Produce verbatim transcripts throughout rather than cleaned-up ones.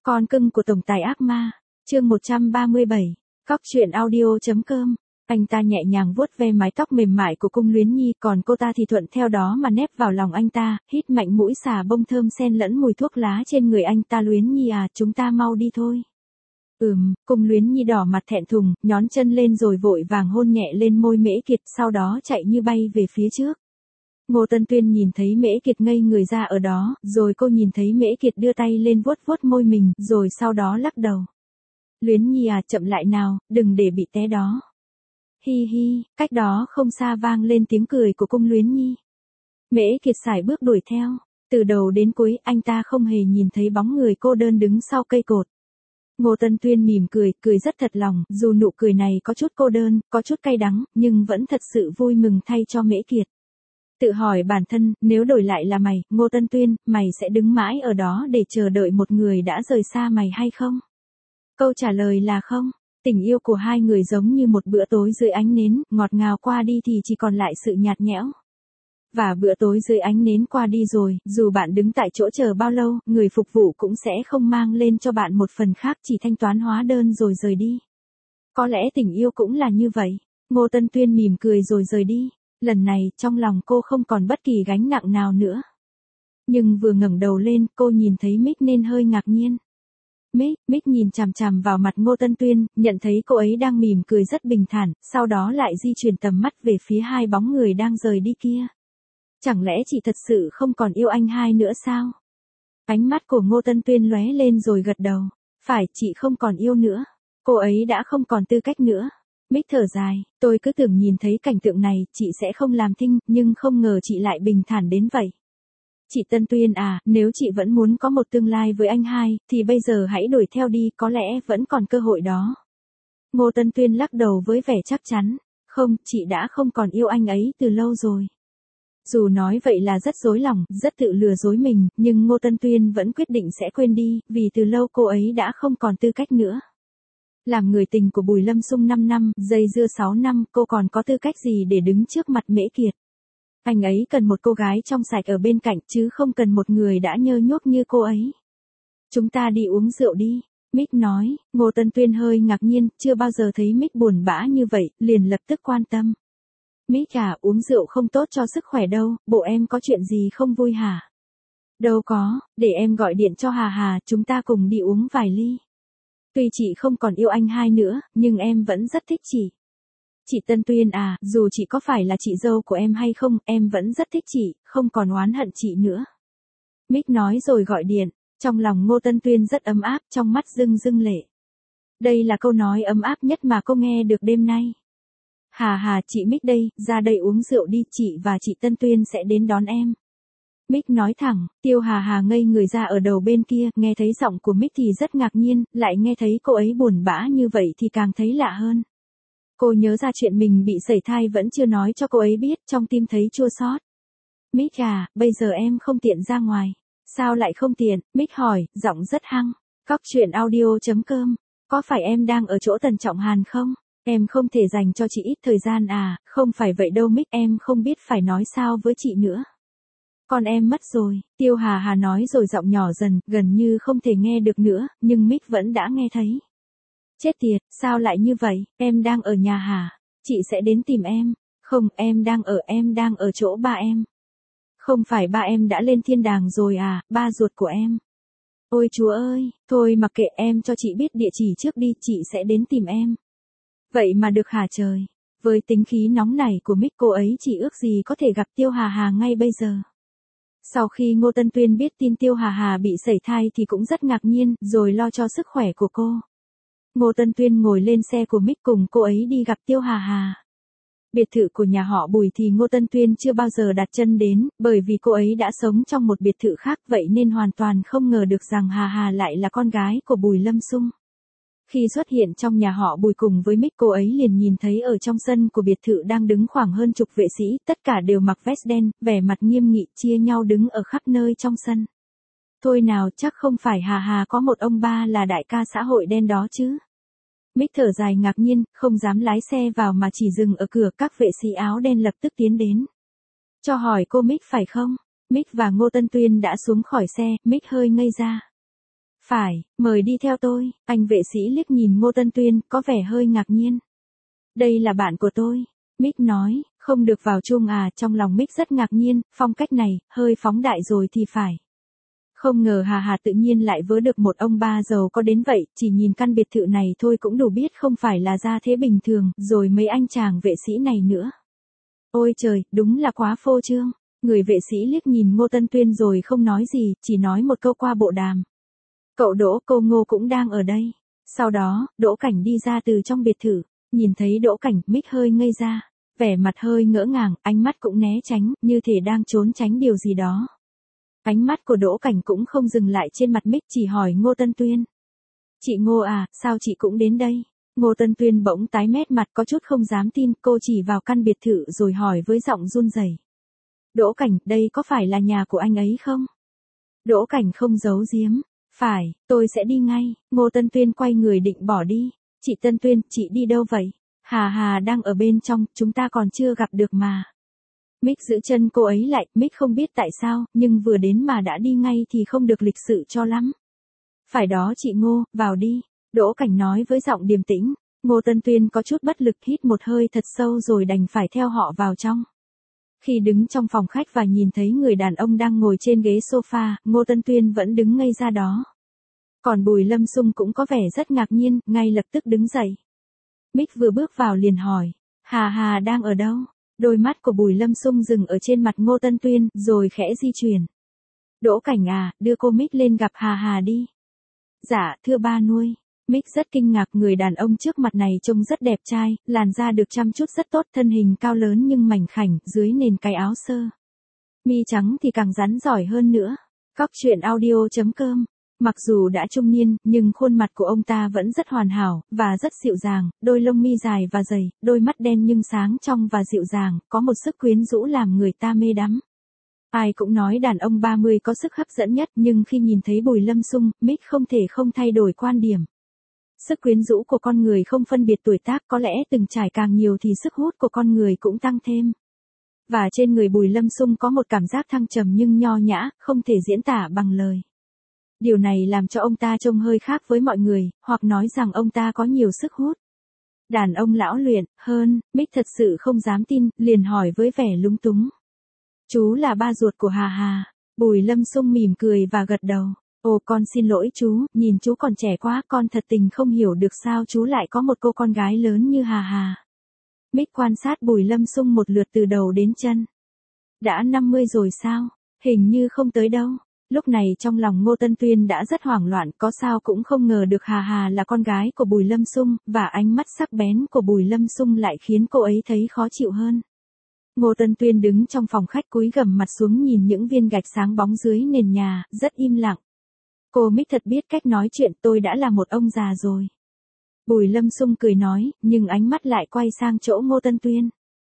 Con cưng của tổng tài ác ma, chương một trăm ba mươi bảy, Cóc truyện audio.com. Anh ta nhẹ nhàng vuốt ve mái tóc mềm mại của Cung Luyến Nhi, còn cô ta thì thuận theo đó mà nép vào lòng anh ta, hít mạnh mũi xà bông thơm xen lẫn mùi thuốc lá trên người anh ta. Luyến Nhi à, chúng ta mau đi thôi. Ừm, Cung Luyến Nhi đỏ mặt thẹn thùng, nhón chân lên rồi vội vàng hôn nhẹ lên môi Mễ Kiệt, sau đó chạy như bay về phía trước. Ngô Tân Tuyên nhìn thấy Mễ Kiệt ngây người ra ở đó, rồi cô nhìn thấy Mễ Kiệt đưa tay lên vuốt vuốt môi mình, rồi sau đó lắc đầu. Luyến Nhi à, chậm lại nào, đừng để bị té đó. Hi hi, cách đó không xa vang lên tiếng cười của Cung Luyến Nhi. Mễ Kiệt sải bước đuổi theo, từ đầu đến cuối anh ta không hề nhìn thấy bóng người cô đơn đứng sau cây cột. Ngô Tân Tuyên mỉm cười, cười rất thật lòng, dù nụ cười này có chút cô đơn, có chút cay đắng, nhưng vẫn thật sự vui mừng thay cho Mễ Kiệt. Tự hỏi bản thân, nếu đổi lại là mày, Ngô Tân Tuyên, mày sẽ đứng mãi ở đó để chờ đợi một người đã rời xa mày hay không? Câu trả lời là không. Tình yêu của hai người giống như một bữa tối dưới ánh nến, ngọt ngào qua đi thì chỉ còn lại sự nhạt nhẽo. Và bữa tối dưới ánh nến qua đi rồi, dù bạn đứng tại chỗ chờ bao lâu, người phục vụ cũng sẽ không mang lên cho bạn một phần khác, chỉ thanh toán hóa đơn rồi rời đi. Có lẽ tình yêu cũng là như vậy. Ngô Tân Tuyên mỉm cười rồi rời đi. Lần này, trong lòng cô không còn bất kỳ gánh nặng nào nữa. Nhưng vừa ngẩng đầu lên, cô nhìn thấy Mick nên hơi ngạc nhiên. Mick, Mick nhìn chằm chằm vào mặt Ngô Tân Tuyên, nhận thấy cô ấy đang mỉm cười rất bình thản, sau đó lại di chuyển tầm mắt về phía hai bóng người đang rời đi kia. Chẳng lẽ chị thật sự không còn yêu anh hai nữa sao? Ánh mắt của Ngô Tân Tuyên lóe lên rồi gật đầu. Phải, chị không còn yêu nữa. Cô ấy đã không còn tư cách nữa. Mick thở dài, tôi cứ tưởng nhìn thấy cảnh tượng này, chị sẽ không làm thinh, nhưng không ngờ chị lại bình thản đến vậy. Chị Tân Tuyên à, nếu chị vẫn muốn có một tương lai với anh hai, thì bây giờ hãy đuổi theo đi, có lẽ vẫn còn cơ hội đó. Ngô Tân Tuyên lắc đầu với vẻ chắc chắn. Không, chị đã không còn yêu anh ấy từ lâu rồi. Dù nói vậy là rất dối lòng, rất tự lừa dối mình, nhưng Ngô Tân Tuyên vẫn quyết định sẽ quên đi, vì từ lâu cô ấy đã không còn tư cách nữa. Làm người tình của Bùi Lâm Sung năm năm, dây dưa sáu năm, cô còn có tư cách gì để đứng trước mặt Mễ Kiệt? Anh ấy cần một cô gái trong sạch ở bên cạnh, chứ không cần một người đã nhơ nhuốc như cô ấy. Chúng ta đi uống rượu đi, Mick nói. Ngô Tân Tuyên hơi ngạc nhiên, chưa bao giờ thấy Mick buồn bã như vậy, liền lập tức quan tâm. Mick à, uống rượu không tốt cho sức khỏe đâu, bộ em có chuyện gì không vui hả? Đâu có, để em gọi điện cho Hà Hà, chúng ta cùng đi uống vài ly. Tuy chị không còn yêu anh hai nữa, nhưng em vẫn rất thích chị. Chị Tân Tuyên à, dù chị có phải là chị dâu của em hay không, em vẫn rất thích chị, không còn oán hận chị nữa. Mick nói rồi gọi điện, trong lòng Ngô Tân Tuyên rất ấm áp, trong mắt rưng rưng lệ. Đây là câu nói ấm áp nhất mà cô nghe được đêm nay. Hà hà, chị Mick đây, ra đây uống rượu đi, chị và chị Tân Tuyên sẽ đến đón em. Mick nói thẳng. Tiêu Hà Hà ngây người ra ở đầu bên kia, nghe thấy giọng của Mick thì rất ngạc nhiên, lại nghe thấy cô ấy buồn bã như vậy thì càng thấy lạ hơn. Cô nhớ ra chuyện mình bị sẩy thai vẫn chưa nói cho cô ấy biết, trong tim thấy chua xót. Mick à, bây giờ em không tiện ra ngoài. Sao lại không tiện? Mick hỏi, giọng rất hăng. Cóc truyện audio.com. Có phải em đang ở chỗ Tần Trọng Hàn không? Em không thể dành cho chị ít thời gian à? Không phải vậy đâu Mick, em không biết phải nói sao với chị nữa. Con em mất rồi, Tiêu Hà Hà nói rồi giọng nhỏ dần, gần như không thể nghe được nữa, nhưng Mick vẫn đã nghe thấy. Chết tiệt, sao lại như vậy, em đang ở nhà hả? Chị sẽ đến tìm em. Không, em đang ở, em đang ở chỗ ba em. Không phải ba em đã lên thiên đàng rồi à, ba ruột của em. Ôi Chúa ơi, thôi mặc kệ, em cho chị biết địa chỉ trước đi, chị sẽ đến tìm em. Vậy mà được hả trời? Với tính khí nóng nảy của Mick, cô ấy chỉ ước gì có thể gặp Tiêu Hà Hà ngay bây giờ. Sau khi Ngô Tân Tuyên biết tin Tiêu Hà Hà bị sẩy thai thì cũng rất ngạc nhiên, rồi lo cho sức khỏe của cô. Ngô Tân Tuyên ngồi lên xe của Mick cùng cô ấy đi gặp Tiêu Hà Hà. Biệt thự của nhà họ Bùi thì Ngô Tân Tuyên chưa bao giờ đặt chân đến, bởi vì cô ấy đã sống trong một biệt thự khác, vậy nên hoàn toàn không ngờ được rằng Hà Hà lại là con gái của Bùi Lâm Sung. Khi xuất hiện trong nhà họ Bùi cùng với Mick, cô ấy liền nhìn thấy ở trong sân của biệt thự đang đứng khoảng hơn chục vệ sĩ, tất cả đều mặc vest đen, vẻ mặt nghiêm nghị, chia nhau đứng ở khắp nơi trong sân. Thôi nào, chắc không phải Hà Hà có một ông ba là đại ca xã hội đen đó chứ. Mick thở dài ngạc nhiên, không dám lái xe vào mà chỉ dừng ở cửa, các vệ sĩ áo đen lập tức tiến đến. Cho hỏi cô Mick phải không? Mick và Ngô Tân Tuyên đã xuống khỏi xe, Mick hơi ngây ra. Phải, mời đi theo tôi, anh vệ sĩ liếc nhìn Ngô Tân Tuyên, có vẻ hơi ngạc nhiên. Đây là bạn của tôi, Mick nói, không được vào chung à, trong lòng Mick rất ngạc nhiên, phong cách này, hơi phóng đại rồi thì phải. Không ngờ Hà Hà tự nhiên lại vớ được một ông ba giàu có đến vậy, chỉ nhìn căn biệt thự này thôi cũng đủ biết không phải là gia thế bình thường, rồi mấy anh chàng vệ sĩ này nữa. Ôi trời, đúng là quá phô trương. Người vệ sĩ liếc nhìn Ngô Tân Tuyên rồi không nói gì, chỉ nói một câu qua bộ đàm. Cậu Đỗ, cô Ngô cũng đang ở đây. Sau đó, Đỗ Cảnh đi ra từ trong biệt thự, nhìn thấy Đỗ Cảnh, Mick hơi ngây ra, vẻ mặt hơi ngỡ ngàng, ánh mắt cũng né tránh, như thể đang trốn tránh điều gì đó. Ánh mắt của Đỗ Cảnh cũng không dừng lại trên mặt Mick, chỉ hỏi Ngô Tân Tuyên. Chị Ngô à, sao chị cũng đến đây? Ngô Tân Tuyên bỗng tái mét mặt, có chút không dám tin, cô chỉ vào căn biệt thự rồi hỏi với giọng run rẩy. Đỗ Cảnh, đây có phải là nhà của anh ấy không? Đỗ Cảnh không giấu giếm. Phải, tôi sẽ đi ngay. Ngô Tân Tuyên quay người định bỏ đi. Chị Tân Tuyên, chị đi đâu vậy? Hà Hà đang ở bên trong, chúng ta còn chưa gặp được mà. Mick giữ chân cô ấy lại, Mick không biết tại sao, nhưng vừa đến mà đã đi ngay thì không được lịch sự cho lắm. Phải đó chị Ngô, vào đi. Đỗ Cảnh nói với giọng điềm tĩnh. Ngô Tân Tuyên có chút bất lực, hít một hơi thật sâu rồi đành phải theo họ vào trong. Khi đứng trong phòng khách và nhìn thấy người đàn ông đang ngồi trên ghế sofa, Ngô Tân Tuyên vẫn đứng ngây ra đó. Còn Bùi Lâm Xung cũng có vẻ rất ngạc nhiên, ngay lập tức đứng dậy. Mick vừa bước vào liền hỏi, Hà Hà đang ở đâu? Đôi mắt của Bùi Lâm Xung dừng ở trên mặt Ngô Tân Tuyên, rồi khẽ di chuyển. Đỗ Cảnh à, đưa cô Mick lên gặp Hà Hà đi. Dạ, thưa ba nuôi. Mick rất kinh ngạc, người đàn ông trước mặt này trông rất đẹp trai, làn da được chăm chút rất tốt, thân hình cao lớn nhưng mảnh khảnh, dưới nền cái áo sơ mi trắng thì càng rắn giỏi hơn nữa. Cóc truyện audio chấm com. Mặc dù đã trung niên, nhưng khuôn mặt của ông ta vẫn rất hoàn hảo, và rất dịu dàng, đôi lông mi dài và dày, đôi mắt đen nhưng sáng trong và dịu dàng, có một sức quyến rũ làm người ta mê đắm. Ai cũng nói đàn ông ba mươi có sức hấp dẫn nhất, nhưng khi nhìn thấy Bùi Lâm Xung, Mick không thể không thay đổi quan điểm. Sức quyến rũ của con người không phân biệt tuổi tác, có lẽ từng trải càng nhiều thì sức hút của con người cũng tăng thêm. Và trên người Bùi Lâm Xung có một cảm giác thăng trầm nhưng nho nhã, không thể diễn tả bằng lời. Điều này làm cho ông ta trông hơi khác với mọi người, hoặc nói rằng ông ta có nhiều sức hút. Đàn ông lão luyện, hơn, Mick thật sự không dám tin, liền hỏi với vẻ lúng túng. Chú là ba ruột của Hà Hà. Bùi Lâm Xung mỉm cười và gật đầu. Ồ, con xin lỗi chú, nhìn chú còn trẻ quá, con thật tình không hiểu được sao chú lại có một cô con gái lớn như Hà Hà. Mick quan sát Bùi Lâm Xung một lượt từ đầu đến chân. Đã năm mươi rồi sao? Hình như không tới đâu. Lúc này trong lòng Ngô Tân Tuyên đã rất hoảng loạn, có sao cũng không ngờ được Hà Hà là con gái của Bùi Lâm Xung, và ánh mắt sắc bén của Bùi Lâm Xung lại khiến cô ấy thấy khó chịu hơn. Ngô Tân Tuyên đứng trong phòng khách cúi gằm mặt xuống nhìn những viên gạch sáng bóng dưới nền nhà, rất im lặng. Cô Mick thật biết cách nói chuyện, tôi đã là một ông già rồi. Bùi Lâm Xung cười nói, nhưng ánh mắt lại quay sang chỗ Ngô Tân Tuyên.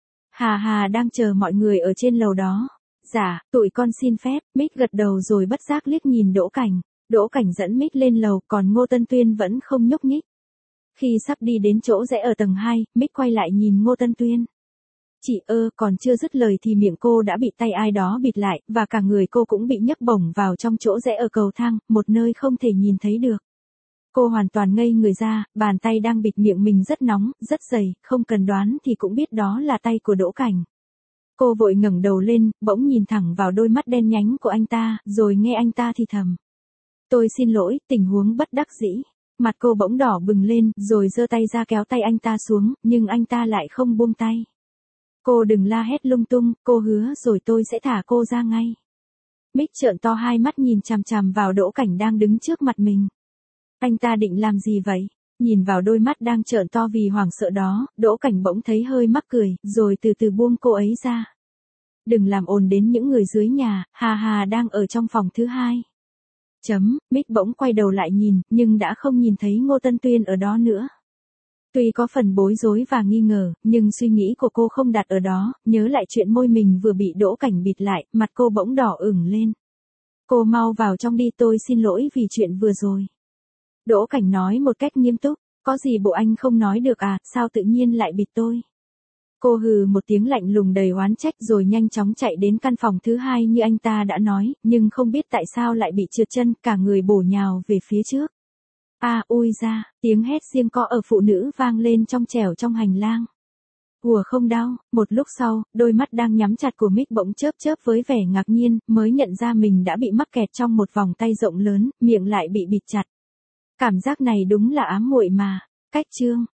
Hà Hà đang chờ mọi người ở trên lầu đó. Dạ, tụi con xin phép. Mick gật đầu rồi bất giác liếc nhìn Đỗ Cảnh. Đỗ Cảnh dẫn Mick lên lầu, còn Ngô Tân Tuyên vẫn không nhúc nhích. Khi sắp đi đến chỗ rẽ ở tầng hai, Mick quay lại nhìn Ngô Tân Tuyên. Chị ơ, còn chưa dứt lời thì miệng cô đã bị tay ai đó bịt lại, và cả người cô cũng bị nhấc bổng vào trong chỗ rẽ ở cầu thang, một nơi không thể nhìn thấy được. Cô hoàn toàn ngây người ra, bàn tay đang bịt miệng mình rất nóng, rất dày, không cần đoán thì cũng biết đó là tay của Đỗ Cảnh. Cô vội ngẩng đầu lên, bỗng nhìn thẳng vào đôi mắt đen nhánh của anh ta, rồi nghe anh ta thì thầm. Tôi xin lỗi, tình huống bất đắc dĩ. Mặt cô bỗng đỏ bừng lên, rồi giơ tay ra kéo tay anh ta xuống, nhưng anh ta lại không buông tay. Cô đừng la hét lung tung, cô hứa rồi tôi sẽ thả cô ra ngay. Mick trợn to hai mắt nhìn chằm chằm vào Đỗ Cảnh đang đứng trước mặt mình. Anh ta định làm gì vậy? Nhìn vào đôi mắt đang trợn to vì hoảng sợ đó, Đỗ Cảnh bỗng thấy hơi mắc cười, rồi từ từ buông cô ấy ra. Đừng làm ồn đến những người dưới nhà, Hà Hà đang ở trong phòng thứ hai. Chấm, Mick bỗng quay đầu lại nhìn, nhưng đã không nhìn thấy Ngô Tân Tuyên ở đó nữa. Tuy có phần bối rối và nghi ngờ, nhưng suy nghĩ của cô không đặt ở đó, nhớ lại chuyện môi mình vừa bị Đỗ Cảnh bịt lại, mặt cô bỗng đỏ ửng lên. Cô mau vào trong đi, tôi xin lỗi vì chuyện vừa rồi. Đỗ Cảnh nói một cách nghiêm túc, có gì bộ anh không nói được à, sao tự nhiên lại bịt tôi? Cô hừ một tiếng lạnh lùng đầy oán trách rồi nhanh chóng chạy đến căn phòng thứ hai như anh ta đã nói, nhưng không biết tại sao lại bị trượt chân, cả người bổ nhào về phía trước. A à, ui ra, tiếng hét riêng co ở phụ nữ vang lên trong trẻo trong hành lang. Ủa không đau, một lúc sau, đôi mắt đang nhắm chặt của Mick bỗng chớp chớp với vẻ ngạc nhiên, mới nhận ra mình đã bị mắc kẹt trong một vòng tay rộng lớn, miệng lại bị bịt chặt. Cảm giác này đúng là ám muội mà. Cách chương